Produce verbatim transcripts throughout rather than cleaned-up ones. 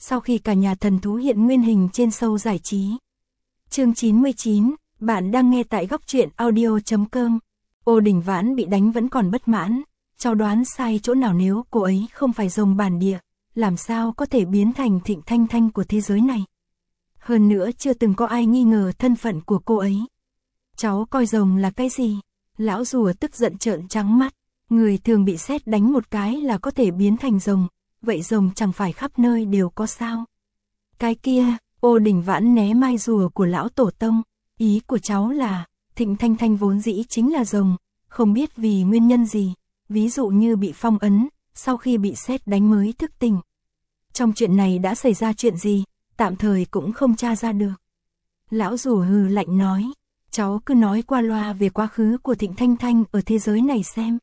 sau khi cả nhà thần thú hiện nguyên hình trên show giải trí. Chương chín mươi chín, bạn đang nghe tại góc truyện audio chấm com. Ô Đình Vãn bị đánh vẫn còn bất mãn, cháu đoán sai chỗ nào, nếu cô ấy không phải rồng bản địa, làm sao có thể biến thành Thịnh Thanh Thanh của thế giới này. Hơn nữa chưa từng có ai nghi ngờ thân phận của cô ấy. Cháu coi rồng là cái gì? Lão rùa tức giận trợn trắng mắt, người thường bị sét đánh một cái là có thể biến thành rồng, vậy rồng chẳng phải khắp nơi đều có sao? Cái kia, Ô Đình Vãn né mai rùa của lão tổ tông, ý của cháu là, Thịnh Thanh Thanh vốn dĩ chính là rồng, không biết vì nguyên nhân gì, ví dụ như bị phong ấn, sau khi bị sét đánh mới thức tỉnh. Trong chuyện này đã xảy ra chuyện gì, tạm thời cũng không tra ra được. Lão rùa hừ lạnh nói, cháu cứ nói qua loa về quá khứ của Thịnh Thanh Thanh ở thế giới này xem.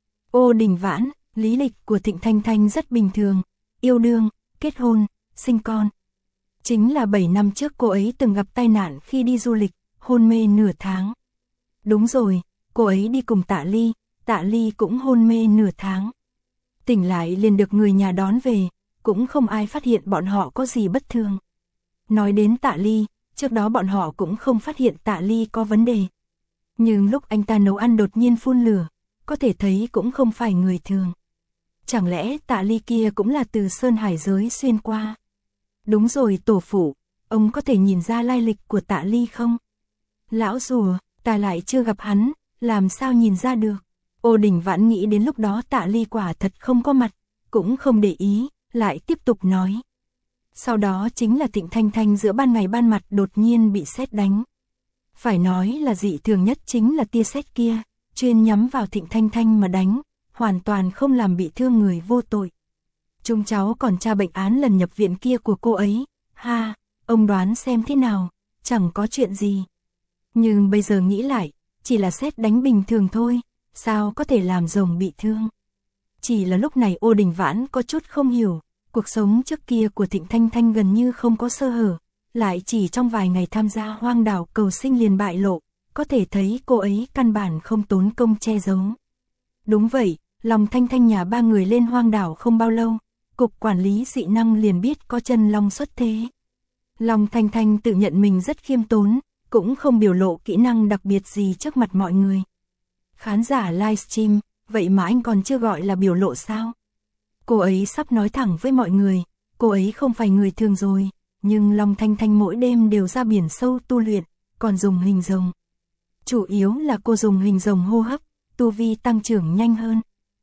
Ô Đình Vãn, lý lịch của Thịnh Thanh Thanh rất bình thường, yêu đương, kết hôn, sinh con. Chính là bảy năm trước cô ấy từng gặp tai nạn khi đi du lịch, hôn mê nửa tháng. Đúng rồi, cô ấy đi cùng Tạ Ly, Tạ Ly cũng hôn mê nửa tháng. Tỉnh lại liền được người nhà đón về, cũng không ai phát hiện bọn họ có gì bất thường. Nói đến Tạ Ly, trước đó bọn họ cũng không phát hiện Tạ Ly có vấn đề. Nhưng lúc anh ta nấu ăn đột nhiên phun lửa, có thể thấy cũng không phải người thường. Chẳng lẽ Tạ Ly kia cũng là từ Sơn Hải giới xuyên qua? Đúng rồi tổ phụ, ông có thể nhìn ra lai lịch của Tạ Ly không? Lão rùa, ta lại chưa gặp hắn, làm sao nhìn ra được? Ô Đình Vãn nghĩ đến lúc đó Tạ Ly quả thật không có mặt, cũng không để ý, lại tiếp tục nói. Sau đó chính là Thịnh Thanh Thanh giữa ban ngày ban mặt đột nhiên bị sét đánh. Phải nói là dị thường nhất chính là tia sét kia, chuyên nhắm vào Thịnh Thanh Thanh mà đánh, hoàn toàn không làm bị thương người vô tội. Chúng cháu còn tra bệnh án lần nhập viện kia của cô ấy, ha, ông đoán xem thế nào, chẳng có chuyện gì. Nhưng bây giờ nghĩ lại, chỉ là sét đánh bình thường thôi, sao có thể làm rồng bị thương. Chỉ là lúc này Ô Đình Vãn có chút không hiểu, cuộc sống trước kia của Thịnh Thanh Thanh gần như không có sơ hở, lại chỉ trong vài ngày tham gia hoang đảo cầu sinh liền bại lộ, có thể thấy cô ấy căn bản không tốn công che giấu. Đúng vậy, Long Thanh Thanh nhà ba người lên hoang đảo không bao lâu, cục quản lý dị năng liền biết có chân long xuất thế. Long Thanh Thanh tự nhận mình rất khiêm tốn, cũng không biểu lộ kỹ năng đặc biệt gì trước mặt mọi người. Khán giả livestream, vậy mà anh còn chưa gọi là biểu lộ sao? Cô ấy sắp nói thẳng với mọi người, cô ấy không phải người thường rồi, nhưng Long Thanh Thanh mỗi đêm đều ra biển sâu tu luyện, còn dùng hình rồng. Chủ yếu là cô dùng hình rồng hô hấp, tu vi tăng trưởng nhanh hơn.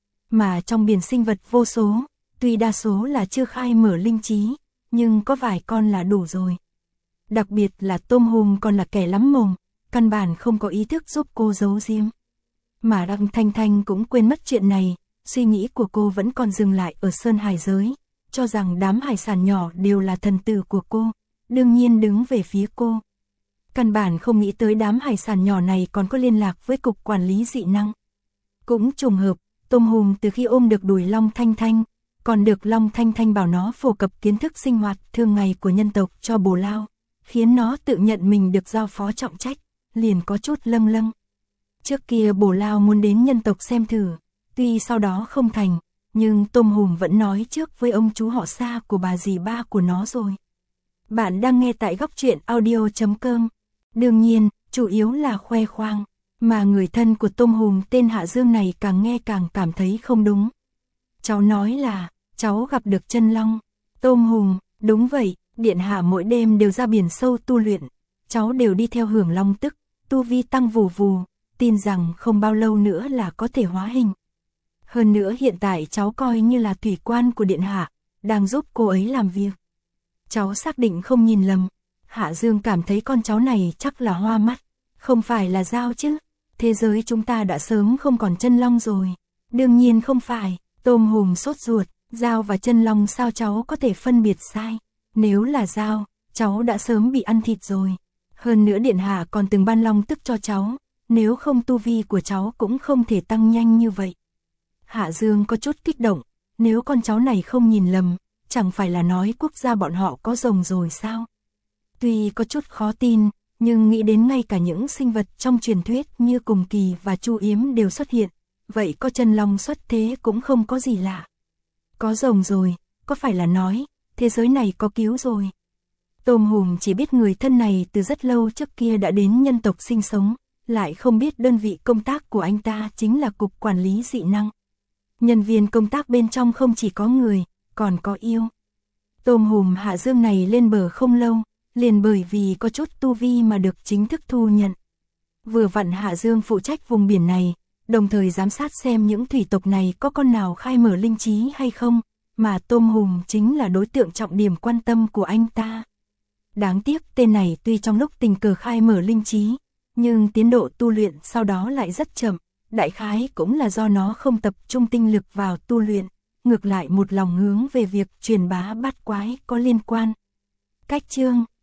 Mà trong biển sinh vật vô số, tuy đa số là chưa khai mở linh trí, nhưng có vài con là đủ rồi. Đặc biệt là tôm hùm còn là kẻ lắm mồm, căn bản không có ý thức giúp cô giấu giếm. Mà Long Thanh Thanh cũng quên mất chuyện này, suy nghĩ của cô vẫn còn dừng lại ở Sơn Hải giới, cho rằng đám hải sản nhỏ đều là thần tử của cô, đương nhiên đứng về phía cô. Căn bản không nghĩ tới đám hải sản nhỏ này còn có liên lạc với cục quản lý dị năng. Cũng trùng hợp, tôm hùm từ khi ôm được đùi Long Thanh Thanh, còn được Long Thanh Thanh bảo nó phổ cập kiến thức sinh hoạt thường ngày của nhân tộc cho bổ lao, khiến nó tự nhận mình được giao phó trọng trách, liền có chút lâng lâng. Trước kia bổ lao muốn đến nhân tộc xem thử, tuy sau đó không thành, nhưng tôm hùm vẫn nói trước với ông chú họ Sa của bà dì ba của nó rồi. Bạn đang nghe tại góc truyện audio chấm com. Đương nhiên, chủ yếu là khoe khoang, mà người thân của tôm hùm tên Hạ Dương này càng nghe càng cảm thấy không đúng. Cháu nói là, cháu gặp được chân long. Tôm hùm, đúng vậy, điện hạ mỗi đêm đều ra biển sâu tu luyện, cháu đều đi theo hưởng long tức, tu vi tăng vù vù, tin rằng không bao lâu nữa là có thể hóa hình. Hơn nữa hiện tại cháu coi như là thủy quan của điện hạ, đang giúp cô ấy làm việc. Cháu xác định không nhìn lầm. Hạ Dương cảm thấy con cháu này chắc là hoa mắt, không phải là dao chứ. Thế giới chúng ta đã sớm không còn chân long rồi. Đương nhiên không phải, tôm hùm sốt ruột, dao và chân long sao cháu có thể phân biệt sai. Nếu là dao, cháu đã sớm bị ăn thịt rồi. Hơn nữa điện hạ còn từng ban long tức cho cháu, nếu không tu vi của cháu cũng không thể tăng nhanh như vậy. Hạ Dương có chút kích động, nếu con cháu này không nhìn lầm, chẳng phải là nói quốc gia bọn họ có rồng rồi sao? Tuy có chút khó tin, nhưng nghĩ đến ngay cả những sinh vật trong truyền thuyết như Cùng Kỳ và Chu Yếm đều xuất hiện, vậy có chân long xuất thế cũng không có gì lạ. Có rồng rồi, có phải là nói, thế giới này có cứu rồi. Tôm Hùm chỉ biết người thân này từ rất lâu trước kia đã đến nhân tộc sinh sống, lại không biết đơn vị công tác của anh ta chính là Cục Quản lý Dị năng. Nhân viên công tác bên trong không chỉ có người, còn có yêu. Tôm Hùm hạ dương này lên bờ không lâu, liền bởi vì có chút tu vi mà được chính thức thu nhận. Vừa vặn hạ dương phụ trách vùng biển này, đồng thời giám sát xem những thủy tộc này có con nào khai mở linh trí hay không, mà Tôm Hùm chính là đối tượng trọng điểm quan tâm của anh ta. Đáng tiếc tên này tuy trong lúc tình cờ khai mở linh trí, nhưng tiến độ tu luyện sau đó lại rất chậm, đại khái cũng là do nó không tập trung tinh lực vào tu luyện, ngược lại một lòng hướng về việc truyền bá bát quái có liên quan. Cách chương